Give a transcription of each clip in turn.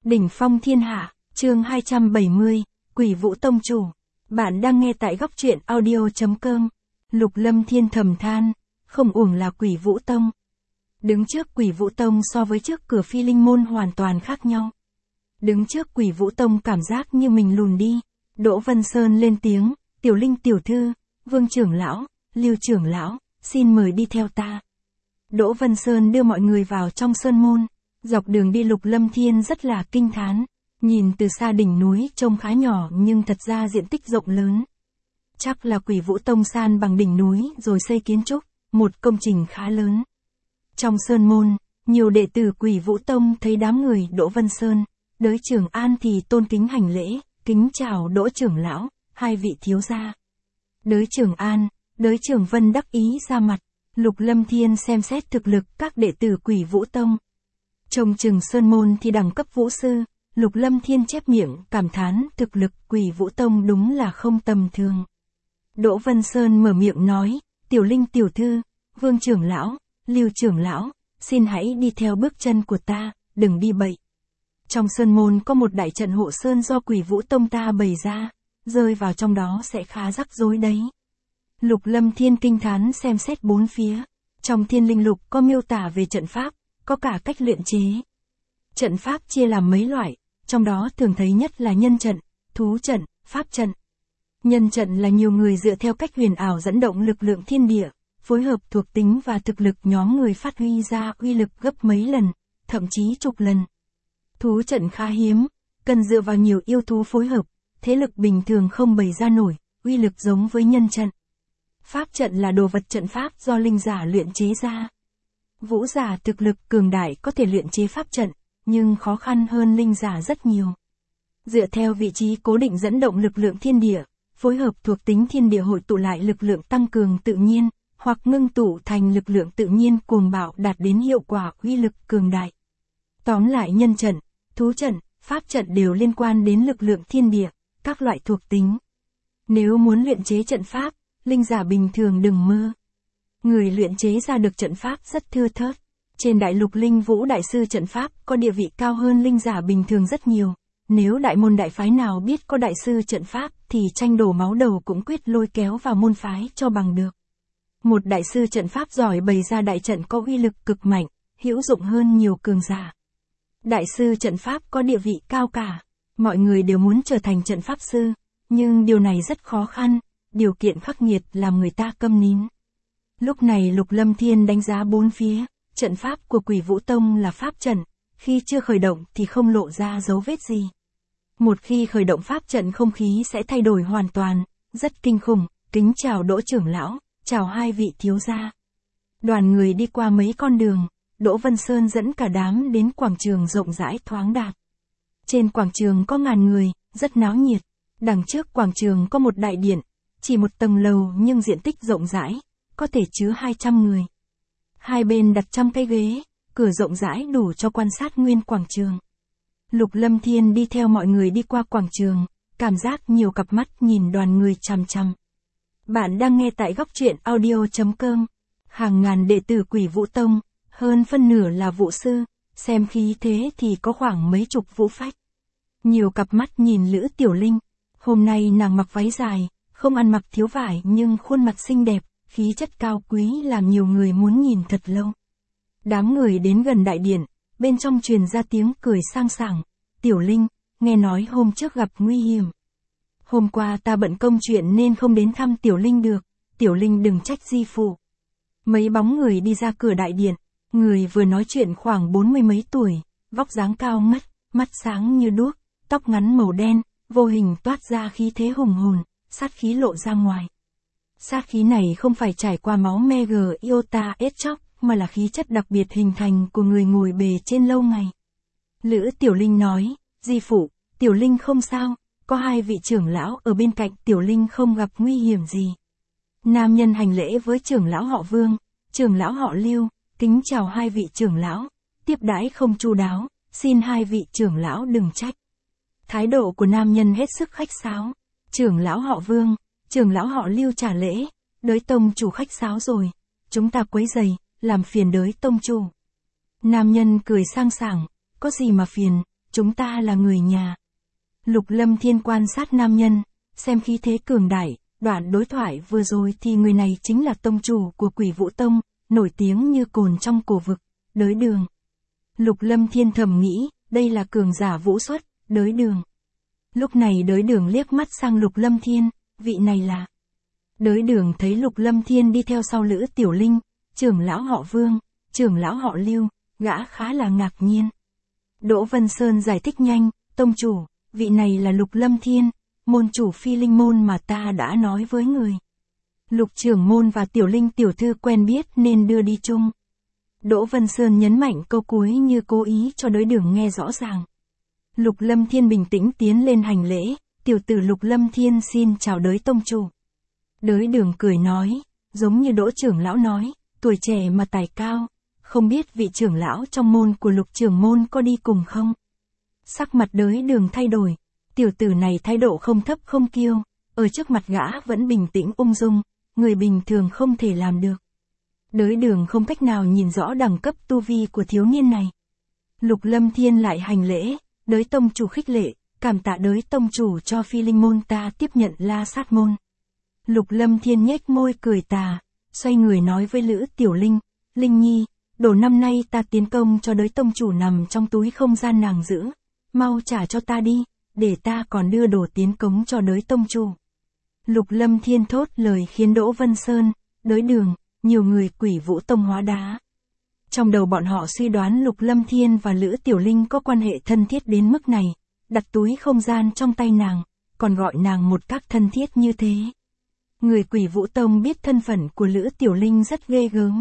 Đỉnh phong thiên hạ, chương 270, Quỷ Vũ Tông Chủ. Bạn đang nghe tại góc truyện audio.com. Lục Lâm Thiên thầm than, không uổng là Quỷ Vũ Tông. Đứng trước Quỷ Vũ Tông so với trước cửa Phi Linh Môn hoàn toàn khác nhau. Đứng trước Quỷ Vũ Tông cảm giác như mình lùn đi. Đỗ Vân Sơn lên tiếng, Tiểu Linh tiểu thư, Vương trưởng lão, Lưu trưởng lão, xin mời đi theo ta. Đỗ Vân Sơn đưa mọi người vào trong sơn môn. Dọc đường đi Lục Lâm Thiên rất là kinh thán. Nhìn từ xa đỉnh núi trông khá nhỏ nhưng thật ra diện tích rộng lớn. Chắc là Quỷ Vũ Tông san bằng đỉnh núi rồi xây kiến trúc, một công trình khá lớn. Trong sơn môn, nhiều đệ tử Quỷ Vũ Tông thấy đám người Đỗ Vân Sơn, Đới Trường An thì tôn kính hành lễ, kính chào Đỗ trưởng lão, hai vị thiếu gia. Đới Trường An, Đới Trường Vân đắc ý ra mặt. Lục Lâm Thiên xem xét thực lực các đệ tử Quỷ Vũ Tông. Trông chừng sơn môn thì đẳng cấp vũ sư, Lục Lâm Thiên chép miệng cảm thán thực lực Quỷ Vũ Tông đúng là không tầm thường. Đỗ Vân Sơn mở miệng nói, Tiểu Linh tiểu thư, Vương trưởng lão, Lưu trưởng lão, xin hãy đi theo bước chân của ta, đừng đi bậy. Trong sơn môn có một đại trận hộ sơn do Quỷ Vũ Tông ta bày ra, rơi vào trong đó sẽ khá rắc rối đấy. Lục Lâm Thiên kinh thán xem xét bốn phía. Trong Thiên Linh Lục có miêu tả về trận pháp, có cả cách luyện chế. Trận pháp chia làm mấy loại, trong đó thường thấy nhất là nhân trận, thú trận, pháp trận. Nhân trận là nhiều người dựa theo cách huyền ảo dẫn động lực lượng thiên địa, phối hợp thuộc tính và thực lực nhóm người phát huy ra uy lực gấp mấy lần, thậm chí chục lần. Thú trận khá hiếm, cần dựa vào nhiều yêu thú phối hợp, thế lực bình thường không bày ra nổi, uy lực giống với nhân trận. Pháp trận là đồ vật trận pháp do linh giả luyện chế ra. Vũ giả thực lực cường đại có thể luyện chế pháp trận, nhưng khó khăn hơn linh giả rất nhiều. Dựa theo vị trí cố định dẫn động lực lượng thiên địa, phối hợp thuộc tính thiên địa hội tụ lại lực lượng tăng cường tự nhiên, hoặc ngưng tụ thành lực lượng tự nhiên cuồng bạo đạt đến hiệu quả uy lực cường đại. Tóm lại nhân trận, thú trận, pháp trận đều liên quan đến lực lượng thiên địa, các loại thuộc tính. Nếu muốn luyện chế trận pháp, linh giả bình thường đừng mơ. Người luyện chế ra được trận pháp rất thưa thớt. Trên đại lục Linh Vũ đại sư trận pháp có địa vị cao hơn linh giả bình thường rất nhiều. Nếu đại môn đại phái nào biết có đại sư trận pháp thì tranh đổ máu đầu cũng quyết lôi kéo vào môn phái cho bằng được. Một đại sư trận pháp giỏi bày ra đại trận có uy lực cực mạnh, hữu dụng hơn nhiều cường giả. Đại sư trận pháp có địa vị cao cả. Mọi người đều muốn trở thành trận pháp sư, nhưng điều này rất khó khăn. Điều kiện khắc nghiệt làm người ta câm nín. Lúc này Lục Lâm Thiên đánh giá bốn phía, trận pháp của Quỷ Vũ Tông là pháp trận, khi chưa khởi động thì không lộ ra dấu vết gì. Một khi khởi động pháp trận không khí sẽ thay đổi hoàn toàn, rất kinh khủng, kính chào Đỗ trưởng lão, chào hai vị thiếu gia. Đoàn người đi qua mấy con đường, Đỗ Vân Sơn dẫn cả đám đến quảng trường rộng rãi thoáng đạt. Trên quảng trường có ngàn người, rất náo nhiệt, đằng trước quảng trường có một đại điện. Chỉ một tầng lầu nhưng diện tích rộng rãi, có thể chứa 200 người. Hai bên đặt 100 cái ghế, cửa rộng rãi đủ cho quan sát nguyên quảng trường. Lục Lâm Thiên đi theo mọi người đi qua quảng trường, cảm giác nhiều cặp mắt nhìn đoàn người chằm chằm. Bạn đang nghe tại góc truyện audio.com. Hàng ngàn đệ tử Quỷ Vũ Tông, hơn phân nửa là vũ sư, xem khí thế thì có khoảng mấy chục vũ phách. Nhiều cặp mắt nhìn Lữ Tiểu Linh, hôm nay nàng mặc váy dài. Không ăn mặc thiếu vải nhưng khuôn mặt xinh đẹp, khí chất cao quý làm nhiều người muốn nhìn thật lâu. Đám người đến gần đại điện, bên trong truyền ra tiếng cười sang sảng. Tiểu Linh, nghe nói hôm trước gặp nguy hiểm. Hôm qua ta bận công chuyện nên không đến thăm Tiểu Linh được, Tiểu Linh đừng trách di phụ. Mấy bóng người đi ra cửa đại điện, người vừa nói chuyện khoảng 40 mấy tuổi, vóc dáng cao ngất, mắt sáng như đuốc, tóc ngắn màu đen, vô hình toát ra khí thế hùng hồn. Sát khí lộ ra ngoài. Sát khí này không phải trải qua máu me iota ết chóc, mà là khí chất đặc biệt hình thành của người ngồi bề trên lâu ngày. Lữ Tiểu Linh nói, di phụ, Tiểu Linh không sao, có hai vị trưởng lão ở bên cạnh, Tiểu Linh không gặp nguy hiểm gì. Nam nhân hành lễ với trưởng lão họ Vương, trưởng lão họ Lưu, kính chào hai vị trưởng lão, tiếp đãi không chu đáo, xin hai vị trưởng lão đừng trách. Thái độ của nam nhân hết sức khách sáo. Trưởng lão họ Vương, trưởng lão họ Lưu trả lễ, Đới tông chủ khách sáo rồi, chúng ta quấy rầy, làm phiền Đới tông chủ. Nam nhân cười sang sảng, có gì mà phiền, chúng ta là người nhà. Lục Lâm Thiên quan sát nam nhân, xem khí thế cường đại, đoạn đối thoại vừa rồi thì người này chính là tông chủ của Quỷ Vũ Tông, nổi tiếng như cồn trong cổ vực, Đới Đường. Lục Lâm Thiên thầm nghĩ, đây là cường giả vũ xuất, Đới Đường. Lúc này Đới Đường liếc mắt sang Lục Lâm Thiên, vị này là. Đới Đường thấy Lục Lâm Thiên đi theo sau Lữ Tiểu Linh, trưởng lão họ Vương, trưởng lão họ Lưu, gã khá là ngạc nhiên. Đỗ Vân Sơn giải thích nhanh, tông chủ, vị này là Lục Lâm Thiên, môn chủ Phi Linh môn mà ta đã nói với người. Lục trưởng môn và Tiểu Linh tiểu thư quen biết nên đưa đi chung. Đỗ Vân Sơn nhấn mạnh câu cuối như cố ý cho Đới Đường nghe rõ ràng. Lục Lâm Thiên bình tĩnh tiến lên hành lễ, tiểu tử Lục Lâm Thiên xin chào Đới tông chủ. Đới Đường cười nói, giống như Đỗ trưởng lão nói, tuổi trẻ mà tài cao, không biết vị trưởng lão trong môn của Lục trưởng môn có đi cùng không? Sắc mặt Đới Đường thay đổi, tiểu tử này thái độ không thấp không kiêu, ở trước mặt gã vẫn bình tĩnh ung dung, người bình thường không thể làm được. Đới Đường không cách nào nhìn rõ đẳng cấp tu vi của thiếu niên này. Lục Lâm Thiên lại hành lễ, Đới tông chủ khích lệ, cảm tạ Đới tông chủ cho Phi Linh môn ta tiếp nhận La Sát môn. Lục Lâm Thiên nhếch môi cười tà, xoay người nói với Lữ Tiểu Linh, Linh Nhi, đồ năm nay ta tiến công cho Đới tông chủ nằm trong túi không gian nàng giữ, mau trả cho ta đi, để ta còn đưa đồ tiến cống cho Đới tông chủ. Lục Lâm Thiên thốt lời khiến Đỗ Vân Sơn, Đới Đường, nhiều người Quỷ Vũ Tông hóa đá. Trong đầu bọn họ suy đoán Lục Lâm Thiên và Lữ Tiểu Linh có quan hệ thân thiết đến mức này, đặt túi không gian trong tay nàng, còn gọi nàng một cách thân thiết như thế. Người Quỷ Vũ Tông biết thân phận của Lữ Tiểu Linh rất ghê gớm.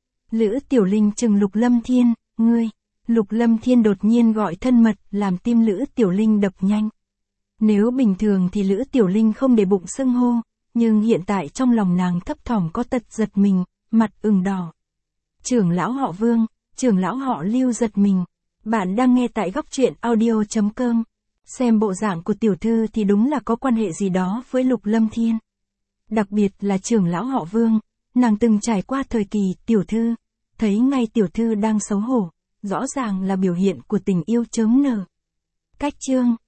Lữ Tiểu Linh chừng Lục Lâm Thiên, ngươi. Lục Lâm Thiên đột nhiên gọi thân mật, làm tim Lữ Tiểu Linh đập nhanh. Nếu bình thường thì Lữ Tiểu Linh không để bụng xưng hô, nhưng hiện tại trong lòng nàng thấp thỏm có tật giật mình, mặt ửng đỏ. Trưởng lão họ Vương, trưởng lão họ Lưu giật mình. Bạn đang nghe tại góc truyện audio.com. Xem bộ dạng của tiểu thư thì đúng là có quan hệ gì đó với Lục Lâm Thiên. Đặc biệt là trưởng lão họ Vương, nàng từng trải qua thời kỳ tiểu thư, thấy ngay tiểu thư đang xấu hổ, rõ ràng là biểu hiện của tình yêu chớm nở. Cách chương